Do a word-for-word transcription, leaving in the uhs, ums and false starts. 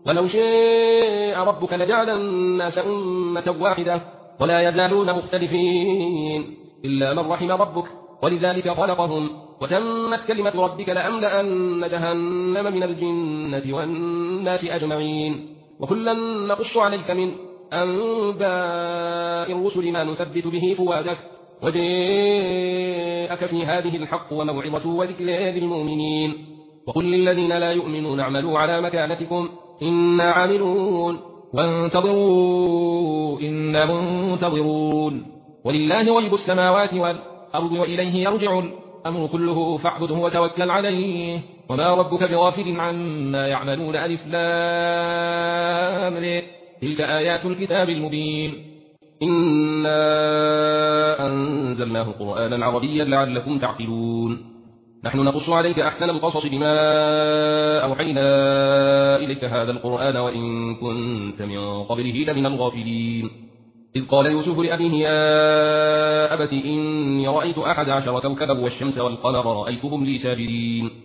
ولو شاء ربك لجعل الناس أمة واحدة ولا يزالون مختلفين إلا من رحم ربك ولذلك خلقهم وتمت كلمة ربك لأملأن جهنم من الجنة والناس أجمعين وكلا نقص عليك من أنباء الرسل ما نثبت به فؤادك وجاءك في هذه الحق وموعظة وذكر للمؤمنين وقل للذين لا يؤمنون اعملوا على مكانتكم إنا عاملون وانتظروا إنا منتظرون ولله غيب السماوات والأرض وإليه يرجع الأمر كله فاعبده وتوكل عليه وما ربك بغافل عما يعملون ألف لام ر تلك آيات الكتاب المبين إنا أنزلناه قرآنا عربيا لعلكم تعقلون نحن نقص عليك أحسن القصص بما أوحينا إليك هذا القرآن وإن كنت من قبله لمن الغافلين إذ قال يوسف لأبيه يا أبت إني رأيت أحد عشر كوكبا والشمس والقمر رأيتهم لي ساجدين